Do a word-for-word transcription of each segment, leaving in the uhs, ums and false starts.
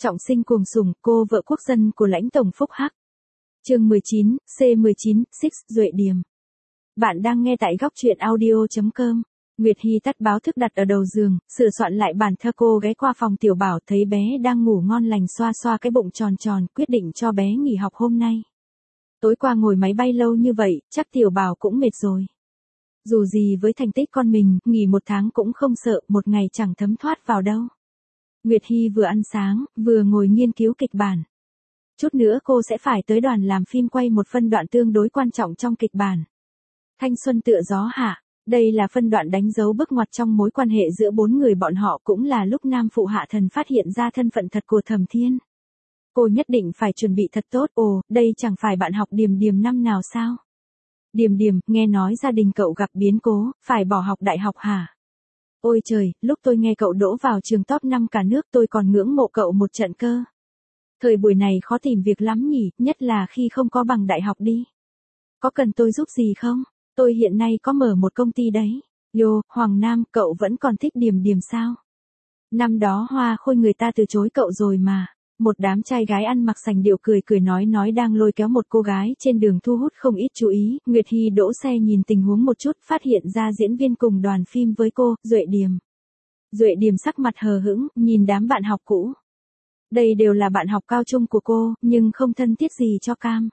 Trọng sinh cuồng sủng, cô vợ quốc dân của lãnh tổng Phúc Hắc. Chương mười chín, C mười chín, Six, Duệ Điềm. Bạn đang nghe tại góc truyện audio chấm com. Nguyệt Hi tắt báo thức đặt ở đầu giường, sửa soạn lại bàn thơ, cô ghé qua phòng Tiểu Bảo thấy bé đang ngủ ngon lành xoa xoa cái bụng tròn tròn, quyết định cho bé nghỉ học hôm nay. Tối qua ngồi máy bay lâu như vậy, chắc Tiểu Bảo cũng mệt rồi. Dù gì với thành tích con mình, nghỉ một tháng cũng không sợ, một ngày chẳng thấm thoát vào đâu. Nguyệt Hi vừa ăn sáng, vừa ngồi nghiên cứu kịch bản. Chút nữa cô sẽ phải tới đoàn làm phim quay một phân đoạn tương đối quan trọng trong kịch bản. Thanh xuân tựa gió hạ, đây là phân đoạn đánh dấu bước ngoặt trong mối quan hệ giữa bốn người bọn họ, cũng là lúc Nam Phụ Hạ Thần phát hiện ra thân phận thật của Thẩm Thiên. Cô nhất định phải chuẩn bị thật tốt. Ồ, đây chẳng phải bạn học Điềm Điềm năm nào sao? Điềm Điềm, nghe nói gia đình cậu gặp biến cố, phải bỏ học đại học hả? Ôi trời, lúc tôi nghe cậu đỗ vào trường top năm cả nước tôi còn ngưỡng mộ cậu một trận cơ. Thời buổi này khó tìm việc lắm nhỉ, nhất là khi không có bằng đại học đi. Có cần tôi giúp gì không? Tôi hiện nay có mở một công ty đấy. Yo, Hoàng Nam, cậu vẫn còn thích Điềm Điềm sao? Năm đó Hoa Khôi người ta từ chối cậu rồi mà. Một đám trai gái ăn mặc sành điệu cười cười nói nói đang lôi kéo một cô gái trên đường thu hút không ít chú ý. Nguyệt Hi đỗ xe nhìn tình huống một chút, phát hiện ra diễn viên cùng đoàn phim với cô, Duệ Điềm. Duệ Điềm sắc mặt hờ hững, nhìn đám bạn học cũ. Đây đều là bạn học cao trung của cô, nhưng không thân thiết gì cho cam.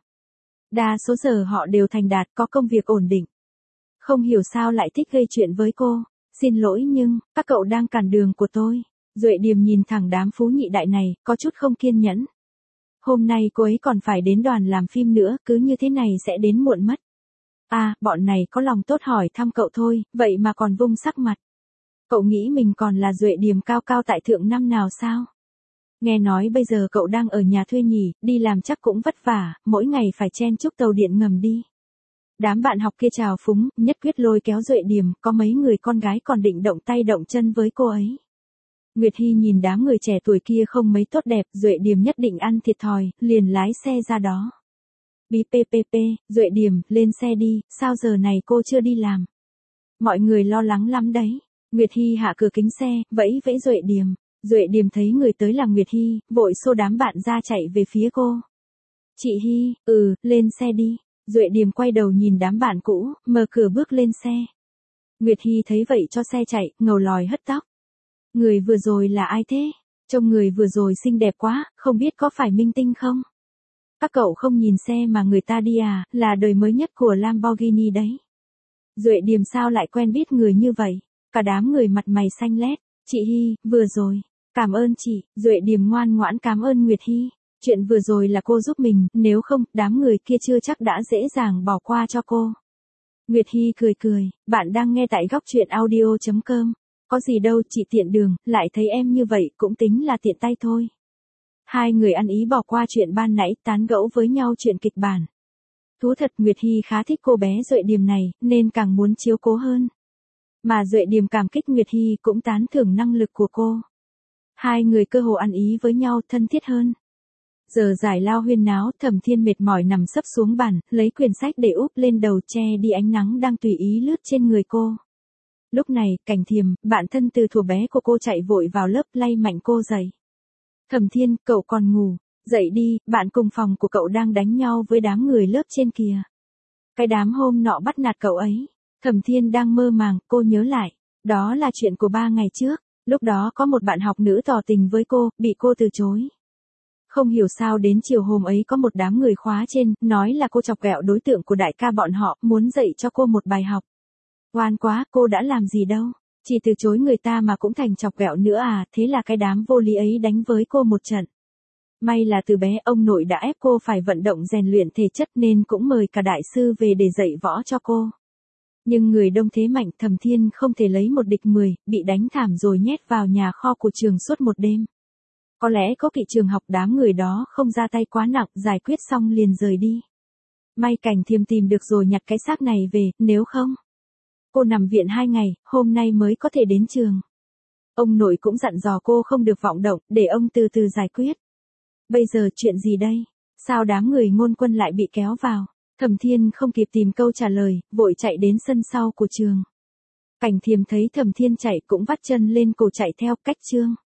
Đa số giờ họ đều thành đạt, có công việc ổn định. Không hiểu sao lại thích gây chuyện với cô. Xin lỗi nhưng, các cậu đang cản đường của tôi. Duệ Điềm nhìn thẳng đám phú nhị đại này, có chút không kiên nhẫn. Hôm nay cô ấy còn phải đến đoàn làm phim nữa, cứ như thế này sẽ đến muộn mất. À, bọn này có lòng tốt hỏi thăm cậu thôi, vậy mà còn vung sắc mặt. Cậu nghĩ mình còn là Duệ Điềm cao cao tại thượng năm nào sao? Nghe nói bây giờ cậu đang ở nhà thuê nhỉ, đi làm chắc cũng vất vả, mỗi ngày phải chen chúc tàu điện ngầm đi. Đám bạn học kia chào phúng, nhất quyết lôi kéo Duệ Điềm, có mấy người con gái còn định động tay động chân với cô ấy. Nguyệt Hi nhìn đám người trẻ tuổi kia không mấy tốt đẹp, Duệ Điềm nhất định ăn thiệt thòi, liền lái xe ra đó. Bí pê pê pê, Duệ Điềm, lên xe đi, sao giờ này cô chưa đi làm? Mọi người lo lắng lắm đấy. Nguyệt Hi hạ cửa kính xe, vẫy vẫy Duệ Điềm. Duệ Điềm thấy người tới là Nguyệt Hi, vội xô đám bạn ra chạy về phía cô. Chị Hi, ừ, lên xe đi. Duệ Điềm quay đầu nhìn đám bạn cũ, mở cửa bước lên xe. Nguyệt Hi thấy vậy cho xe chạy, ngầu lòi hất tóc. Người vừa rồi là ai thế? Trông người vừa rồi xinh đẹp quá, không biết có phải minh tinh không? Các cậu không nhìn xe mà người ta đi à, là đời mới nhất của Lamborghini đấy. Duệ Điềm sao lại quen biết người như vậy? Cả đám người mặt mày xanh lét. Chị Hi, vừa rồi. Cảm ơn chị. Duệ Điềm ngoan ngoãn cảm ơn Nguyệt Hi. Chuyện vừa rồi là cô giúp mình, nếu không, đám người kia chưa chắc đã dễ dàng bỏ qua cho cô. Nguyệt Hi cười cười, bạn đang nghe tại góc truyện audio chấm com. Có gì đâu, chị tiện đường, lại thấy em như vậy, cũng tính là tiện tay thôi. Hai người ăn ý bỏ qua chuyện ban nãy, tán gẫu với nhau chuyện kịch bản. Thú thật Nguyệt Hi khá thích cô bé Duệ Điềm này, nên càng muốn chiếu cố hơn. Mà Duệ Điềm cảm kích Nguyệt Hi cũng tán thưởng năng lực của cô. Hai người cơ hồ ăn ý với nhau, thân thiết hơn. Giờ giải lao huyên náo, Thẩm Thiên mệt mỏi nằm sấp xuống bàn, lấy quyển sách để úp lên đầu che đi ánh nắng đang tùy ý lướt trên người cô. Lúc này, Cảnh Thiềm, bạn thân từ thuở bé của cô chạy vội vào lớp lay mạnh cô dậy. Thẩm Thiên, cậu còn ngủ, dậy đi, bạn cùng phòng của cậu đang đánh nhau với đám người lớp trên kìa. Cái đám hôm nọ bắt nạt cậu ấy. Thẩm Thiên đang mơ màng, cô nhớ lại, đó là chuyện của ba ngày trước, lúc đó có một bạn học nữ tỏ tình với cô, bị cô từ chối. Không hiểu sao đến chiều hôm ấy có một đám người khóa trên, nói là cô chọc ghẹo đối tượng của đại ca bọn họ, muốn dạy cho cô một bài học. Oan quá, cô đã làm gì đâu, chỉ từ chối người ta mà cũng thành chọc ghẹo nữa à, thế là cái đám vô lý ấy đánh với cô một trận. May là từ bé ông nội đã ép cô phải vận động rèn luyện thể chất nên cũng mời cả đại sư về để dạy võ cho cô. Nhưng người đông thế mạnh, Thẩm Thiên không thể lấy một địch mười, bị đánh thảm rồi nhét vào nhà kho của trường suốt một đêm. Có lẽ có kỵ trường học đám người đó không ra tay quá nặng, giải quyết xong liền rời đi. May Cảnh Thiềm tìm được rồi nhặt cái xác này về, nếu không. Cô nằm viện hai ngày, hôm nay mới có thể đến trường. Ông nội cũng dặn dò cô không được vọng động, để ông từ từ giải quyết. Bây giờ chuyện gì đây? Sao đám người Ngôn Quân lại bị kéo vào? Thẩm Thiên không kịp tìm câu trả lời, vội chạy đến sân sau của trường. Cảnh Thiềm thấy Thẩm Thiên chạy cũng vắt chân lên cổ chạy theo, cách chương.